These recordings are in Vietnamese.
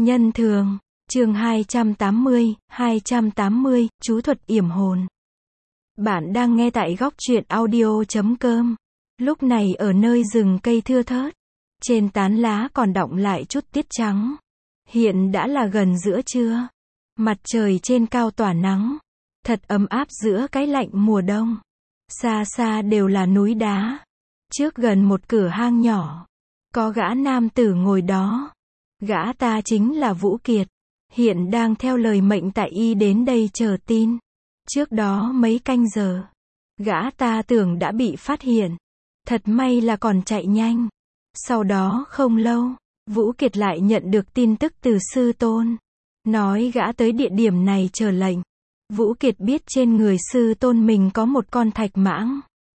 Nhân thường, chương 280, chú thuật yểm hồn. Bạn đang nghe tại góc truyện audio.com. Lúc này ở nơi rừng cây thưa thớt, trên tán lá còn đọng lại chút tiết trắng. Hiện đã là gần giữa trưa. Mặt trời trên cao tỏa nắng, thật ấm áp giữa cái lạnh mùa đông. Xa xa đều là núi đá. Trước gần một cửa hang nhỏ, có gã nam tử ngồi đó. Gã ta chính là Vũ Kiệt, hiện đang theo lời mệnh tại y đến đây chờ tin. Trước đó mấy canh giờ, gã ta tưởng đã bị phát hiện. Thật may là còn chạy nhanh. Sau đó không lâu, Vũ Kiệt lại nhận được tin tức từ sư tôn, nói gã tới địa điểm này chờ lệnh. Vũ Kiệt biết trên người sư tôn mình có một con thạch mãng.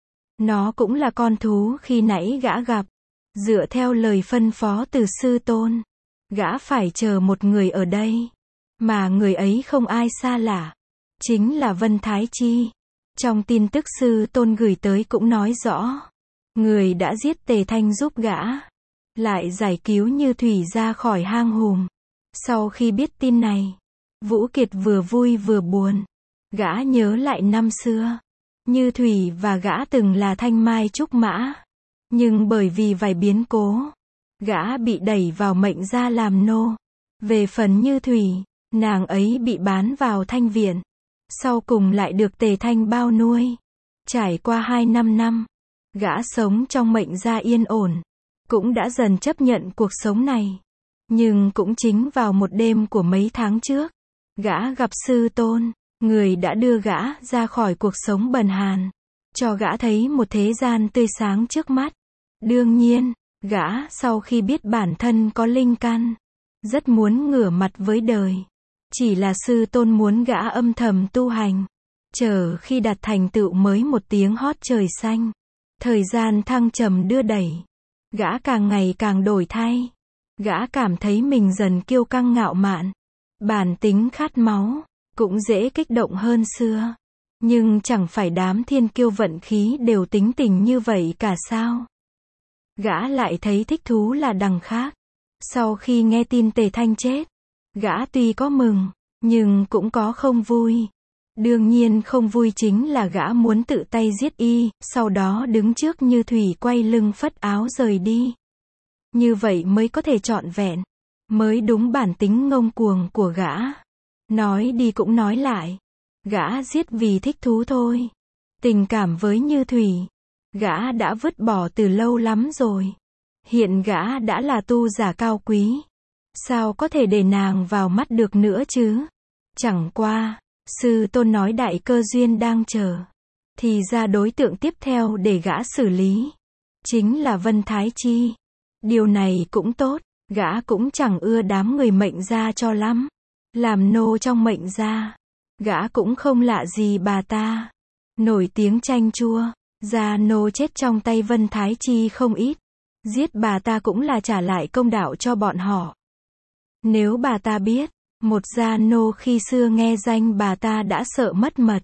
Nó cũng là con thú khi nãy gã gặp. Dựa theo lời phân phó từ sư tôn, gã phải chờ một người ở đây. Mà người ấy không ai xa lạ, chính là Vân Thái Chi. Trong tin tức sư tôn gửi tới cũng nói rõ, người đã giết Tề Thanh giúp gã, lại giải cứu Như Thủy ra khỏi hang hùm. Sau khi biết tin này, Vũ Kiệt vừa vui vừa buồn. Gã nhớ lại năm xưa, Như Thủy và gã từng là thanh mai trúc mã. Nhưng bởi vì vài biến cố, gã bị đẩy vào mệnh gia làm nô. Về phần Như Thủy, nàng ấy bị bán vào thanh viện. Sau cùng lại được Tề Thanh bao nuôi. Trải qua 2-5 năm, gã sống trong mệnh gia yên ổn, cũng đã dần chấp nhận cuộc sống này. Nhưng cũng chính vào một đêm của mấy tháng trước, gã gặp sư tôn, người đã đưa gã ra khỏi cuộc sống bần hàn, cho gã thấy một thế gian tươi sáng trước mắt. Đương nhiên, gã sau khi biết bản thân có linh căn, rất muốn ngửa mặt với đời. Chỉ là sư tôn muốn gã âm thầm tu hành, chờ khi đạt thành tựu mới một tiếng hót trời xanh. Thời gian thăng trầm đưa đẩy, gã càng ngày càng đổi thay. Gã cảm thấy mình dần kiêu căng ngạo mạn, bản tính khát máu, cũng dễ kích động hơn xưa. Nhưng chẳng phải đám thiên kiêu vận khí đều tính tình như vậy cả sao? Gã lại thấy thích thú là đằng khác. Sau khi nghe tin Tề Thanh chết, gã tuy có mừng, nhưng cũng có không vui. Đương nhiên không vui chính là gã muốn tự tay giết y, sau đó đứng trước Như Thủy quay lưng phất áo rời đi. Như vậy mới có thể trọn vẹn, mới đúng bản tính ngông cuồng của gã. Nói đi cũng nói lại, gã giết vì thích thú thôi. Tình cảm với Như Thủy, gã đã vứt bỏ từ lâu lắm rồi. Hiện gã đã là tu giả cao quý, sao có thể để nàng vào mắt được nữa chứ? Chẳng qua, sư tôn nói đại cơ duyên đang chờ, thì ra đối tượng tiếp theo để gã xử lý chính là Vân Thái Chi. Điều này cũng tốt, gã cũng chẳng ưa đám người mệnh gia cho lắm. Làm nô trong mệnh gia, gã cũng không lạ gì bà ta. Nổi tiếng chanh chua, gia nô chết trong tay Vân Thái Chi không ít. Giết bà ta cũng là trả lại công đạo cho bọn họ. Nếu bà ta biết, một gia nô khi xưa nghe danh bà ta đã sợ mất mật,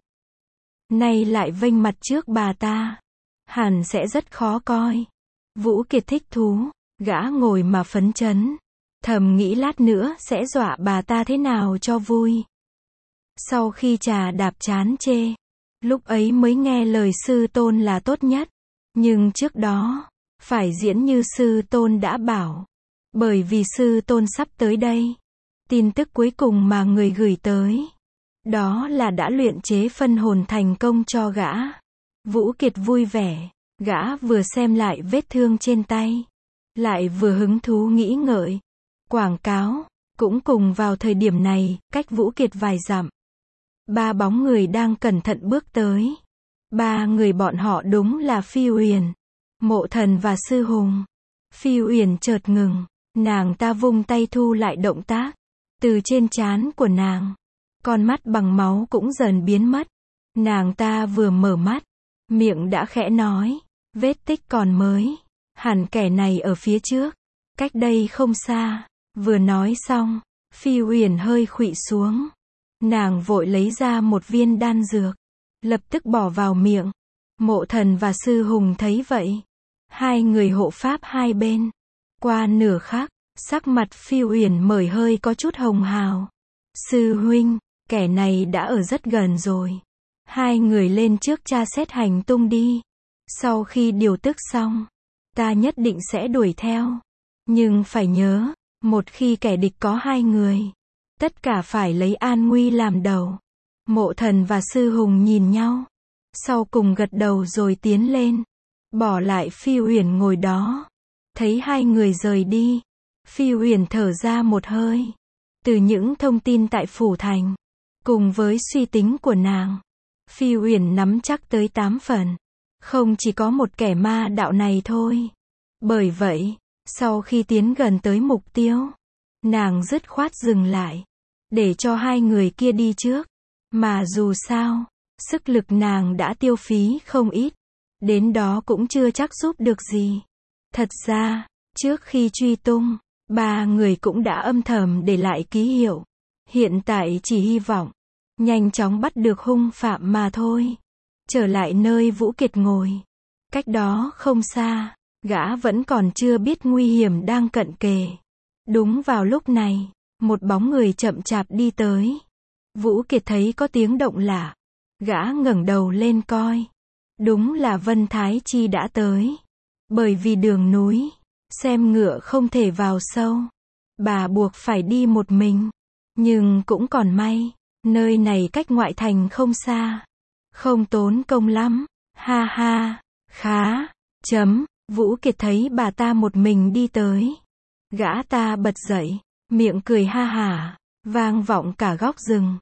nay lại vênh mặt trước bà ta, hẳn sẽ rất khó coi. Vũ Kiệt thích thú, gã ngồi mà phấn chấn, thầm nghĩ lát nữa sẽ dọa bà ta thế nào cho vui. Sau khi trà đạp chán chê, lúc ấy mới nghe lời sư tôn là tốt nhất. Nhưng trước đó, phải diễn như sư tôn đã bảo. Bởi vì sư tôn sắp tới đây. Tin tức cuối cùng mà người gửi tới, đó là đã luyện chế phân hồn thành công cho gã. Vũ Kiệt vui vẻ, gã vừa xem lại vết thương trên tay, lại vừa hứng thú nghĩ ngợi. Quảng cáo, cũng cùng vào thời điểm này, cách Vũ Kiệt vài dặm. 3 bóng người đang cẩn thận bước tới. 3 người bọn họ đúng là Phi Uyển, Mộ Thần và Sư Hùng. Phi Uyển chợt ngừng, nàng ta vung tay thu lại động tác. Từ trên trán của nàng, con mắt bằng máu cũng dần biến mất. Nàng ta vừa mở mắt, miệng đã khẽ nói, vết tích còn mới, hẳn kẻ này ở phía trước, cách đây không xa. Vừa nói xong, Phi Uyển hơi khuỵu xuống. Nàng vội lấy ra một viên đan dược, lập tức bỏ vào miệng. Mộ Thần và Sư Hùng thấy vậy, hai người hộ pháp hai bên. Qua nửa khắc, Sắc mặt Phi Uyển mởi hơi có chút hồng hào. Sư huynh, kẻ này đã ở rất gần rồi. Hai người lên trước tra xét hành tung đi. Sau khi điều tức xong, ta nhất định sẽ đuổi theo. Nhưng phải nhớ, một khi kẻ địch có hai người, tất cả phải lấy an nguy làm đầu. Mộ Thần và Sư Hùng nhìn nhau, sau cùng gật đầu rồi tiến lên, bỏ lại Phi Uyển ngồi đó. Thấy hai người rời đi, Phi Uyển thở ra một hơi. Từ những thông tin tại phủ thành, cùng với suy tính của nàng, Phi Uyển nắm chắc tới 8 phần. Không chỉ có một kẻ ma đạo này thôi. Bởi vậy, sau khi tiến gần tới mục tiêu, nàng dứt khoát dừng lại, để cho hai người kia đi trước. Mà dù sao, sức lực nàng đã tiêu phí không ít, đến đó cũng chưa chắc giúp được gì. Thật ra, trước khi truy tung, ba người cũng đã âm thầm để lại ký hiệu. Hiện tại chỉ hy vọng nhanh chóng bắt được hung phạm mà thôi. Trở lại nơi Vũ Kiệt ngồi, cách đó không xa, gã vẫn còn chưa biết nguy hiểm đang cận kề. Đúng vào lúc này, một bóng người chậm chạp đi tới. Vũ Kiệt thấy có tiếng động lạ, gã ngẩng đầu lên coi. Đúng là Vân Thái Chi đã tới. Bởi vì đường núi, xem ngựa không thể vào sâu, bà buộc phải đi một mình. Nhưng cũng còn may, nơi này cách ngoại thành không xa, không tốn công lắm. Ha ha, khá, Vũ Kiệt thấy bà ta một mình đi tới. Gã ta bật dậy, miệng cười ha hả, vang vọng cả góc rừng.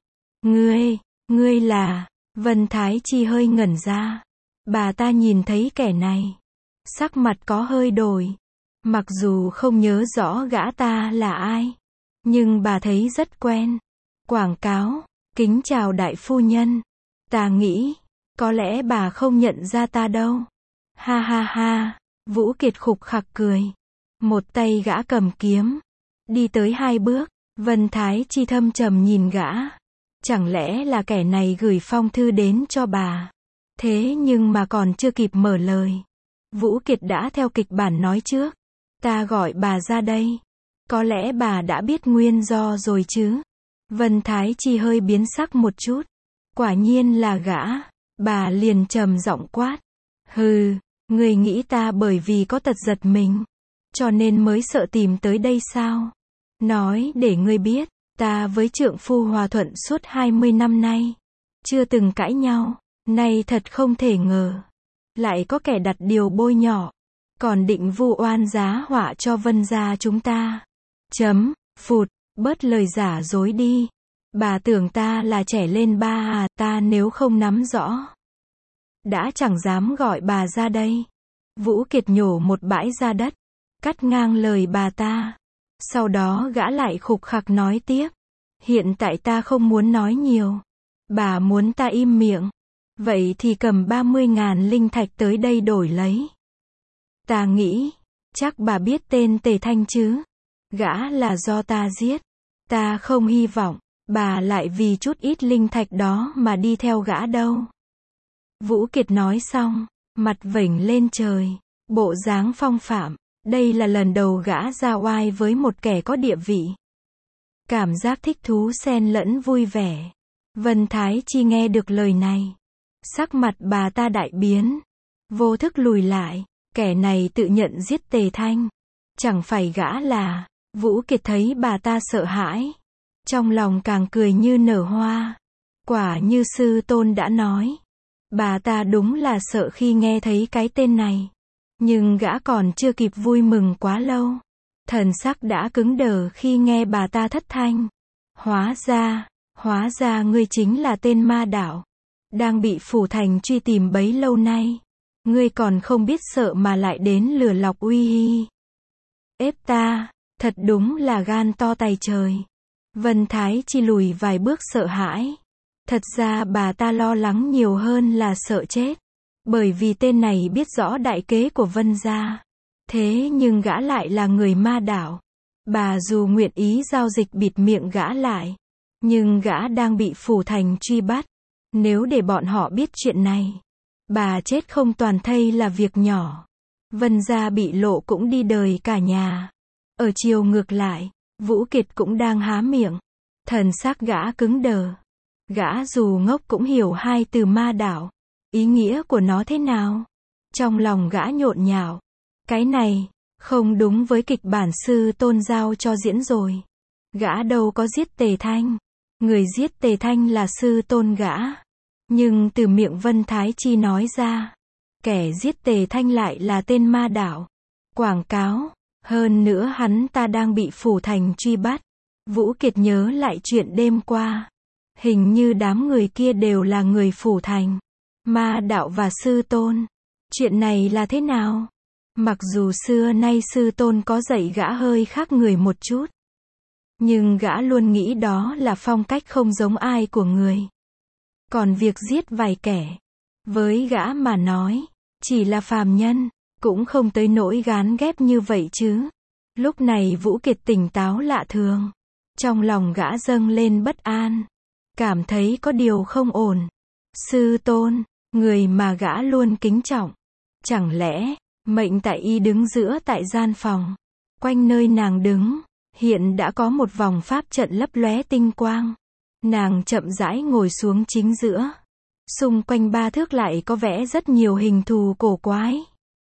Ngươi là... Vân Thái Chi hơi ngẩn ra. Bà ta nhìn thấy kẻ này, sắc mặt có hơi đổi. Mặc dù không nhớ rõ gã ta là ai, nhưng bà thấy rất quen. Quảng cáo, kính chào đại phu nhân. Ta nghĩ, có lẽ bà không nhận ra ta đâu. Ha ha ha, Vũ Kiệt khục khặc cười. Một tay gã cầm kiếm, đi tới 2 bước. Vân Thái Chi thâm trầm nhìn gã. Chẳng lẽ là kẻ này gửi phong thư đến cho bà? Thế nhưng mà còn chưa kịp mở lời, Vũ Kiệt đã theo kịch bản nói trước. Ta gọi bà ra đây. Có lẽ bà đã biết nguyên do rồi chứ? Vân Thái Chi hơi biến sắc một chút. Quả nhiên là gã. Bà liền trầm giọng quát. Hừ, ngươi nghĩ ta bởi vì có tật giật mình, cho nên mới sợ tìm tới đây sao? Nói để ngươi biết, ta với trượng phu hòa thuận suốt 20 năm nay, chưa từng cãi nhau. Nay thật không thể ngờ, lại có kẻ đặt điều bôi nhọ, còn định vu oan giá họa cho Vân gia chúng ta. Phụt, bớt lời giả dối đi. Bà tưởng ta là trẻ lên ba à? Ta nếu không nắm rõ, đã chẳng dám gọi bà ra đây. Vũ Kiệt nhổ một bãi ra đất, cắt ngang lời bà ta. Sau đó gã lại khục khặc nói tiếp. Hiện tại ta không muốn nói nhiều. Bà muốn ta im miệng, vậy thì cầm 30.000 linh thạch tới đây đổi lấy. Ta nghĩ, chắc bà biết tên Tề Thanh chứ? Gã là do ta giết. Ta không hy vọng bà lại vì chút ít linh thạch đó mà đi theo gã đâu. Vũ Kiệt nói xong, mặt vểnh lên trời, bộ dáng phong phạm. Đây là lần đầu gã ra oai với một kẻ có địa vị. Cảm giác thích thú xen lẫn vui vẻ. Vân Thái Chi nghe được lời này, sắc mặt bà ta đại biến, vô thức lùi lại. Kẻ này tự nhận giết Tề Thanh, chẳng phải gã là... Vũ Kiệt thấy bà ta sợ hãi, trong lòng càng cười như nở hoa. Quả như sư tôn đã nói, bà ta đúng là sợ khi nghe thấy cái tên này. Nhưng gã còn chưa kịp vui mừng quá lâu, thần sắc đã cứng đờ khi nghe bà ta thất thanh. Hóa ra ngươi chính là tên ma đạo, đang bị phủ thành truy tìm bấy lâu nay. Ngươi còn không biết sợ mà lại đến lừa lọc uy hi. Ép ta, thật đúng là gan to tày trời. Vân Thái Chi lùi vài bước sợ hãi. Thật ra bà ta lo lắng nhiều hơn là sợ chết. Bởi vì tên này biết rõ đại kế của Vân gia. Thế nhưng gã lại là người ma đạo. Bà dù nguyện ý giao dịch bịt miệng gã lại, nhưng gã đang bị phủ thành truy bắt. Nếu để bọn họ biết chuyện này, bà chết không toàn thây là việc nhỏ. Vân gia bị lộ cũng đi đời cả nhà. Ở chiều ngược lại, Vũ Kiệt cũng đang há miệng. Thần sắc gã cứng đờ. Gã dù ngốc cũng hiểu hai từ ma đạo. Ý nghĩa của nó thế nào? Trong lòng gã nhộn nhạo. Cái này, không đúng với kịch bản sư tôn giao cho diễn rồi. Gã đâu có giết Tề Thanh. Người giết Tề Thanh là sư tôn gã. Nhưng từ miệng Vân Thái Chi nói ra, kẻ giết Tề Thanh lại là tên ma đạo. Quảng cáo. Hơn nữa hắn ta đang bị phủ thành truy bắt. Vũ Kiệt nhớ lại chuyện đêm qua. Hình như đám người kia đều là người phủ thành. Ma đạo và sư tôn. Chuyện này là thế nào? Mặc dù xưa nay sư tôn có dạy gã hơi khác người một chút. Nhưng gã luôn nghĩ đó là phong cách không giống ai của người. Còn việc giết vài kẻ, với gã mà nói, chỉ là phàm nhân, cũng không tới nỗi gán ghép như vậy chứ. Lúc này Vũ Kiệt tỉnh táo lạ thường. Trong lòng gã dâng lên bất an. Cảm thấy có điều không ổn. Sư tôn, người mà gã luôn kính trọng. Chẳng lẽ, Mệnh Tại Y đứng giữa tại gian phòng. Quanh nơi nàng đứng, hiện đã có một vòng pháp trận lấp lóe tinh quang. Nàng chậm rãi ngồi xuống chính giữa. Xung quanh 3 thước lại có vẽ rất nhiều hình thù cổ quái.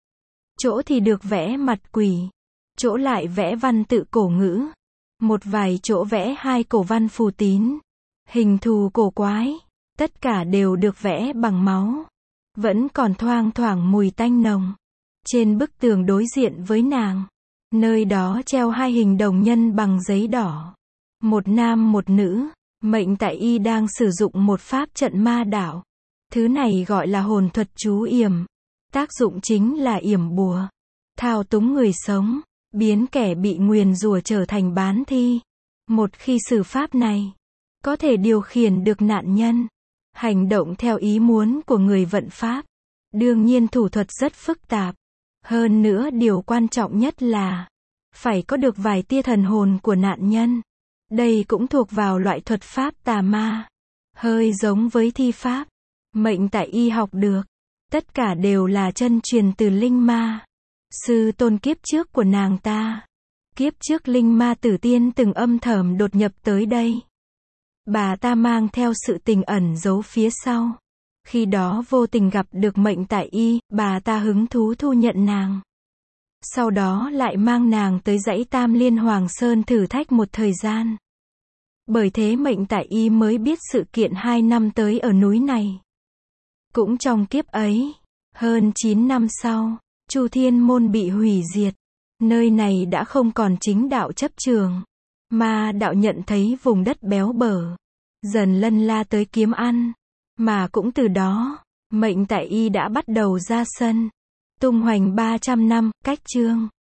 Chỗ thì được vẽ mặt quỷ. Chỗ lại vẽ văn tự cổ ngữ. Một vài chỗ vẽ 2 cổ văn phù tín. Hình thù cổ quái. Tất cả đều được vẽ bằng máu. Vẫn còn thoang thoảng mùi tanh nồng. Trên bức tường đối diện với nàng, nơi đó treo 2 hình đồng nhân bằng giấy đỏ. Một nam một nữ. Mệnh Tại Y đang sử dụng một pháp trận ma đạo. Thứ này gọi là hồn thuật chú yểm. Tác dụng chính là yểm bùa. Thao túng người sống. Biến kẻ bị nguyền rủa trở thành bán thi. Một khi sử pháp này, có thể điều khiển được nạn nhân. Hành động theo ý muốn của người vận pháp. Đương nhiên thủ thuật rất phức tạp. Hơn nữa điều quan trọng nhất là phải có được vài tia thần hồn của nạn nhân. Đây cũng thuộc vào loại thuật pháp tà ma. Hơi giống với thi pháp. Mệnh Tại Y học được. Tất cả đều là chân truyền từ linh ma. Sư tôn kiếp trước của nàng ta. Kiếp trước linh ma Tử Tiên từng âm thầm đột nhập tới đây. Bà ta mang theo sự tình ẩn giấu phía sau. Khi đó vô tình gặp được Mệnh Tại Y, bà ta hứng thú thu nhận nàng. Sau đó lại mang nàng tới dãy Tam Liên Hoàng Sơn thử thách một thời gian. Bởi thế Mệnh Tại Y mới biết sự kiện 2 năm tới ở núi này. Cũng trong kiếp ấy, hơn 9 năm sau, Chu Thiên Môn bị hủy diệt. Nơi này đã không còn chính đạo chấp trường. Ma đạo nhận thấy vùng đất béo bở. Dần lân la tới kiếm ăn. Mà cũng từ đó, Mệnh Tại Y đã bắt đầu ra sân. Tung hoành 300 năm, cách chương.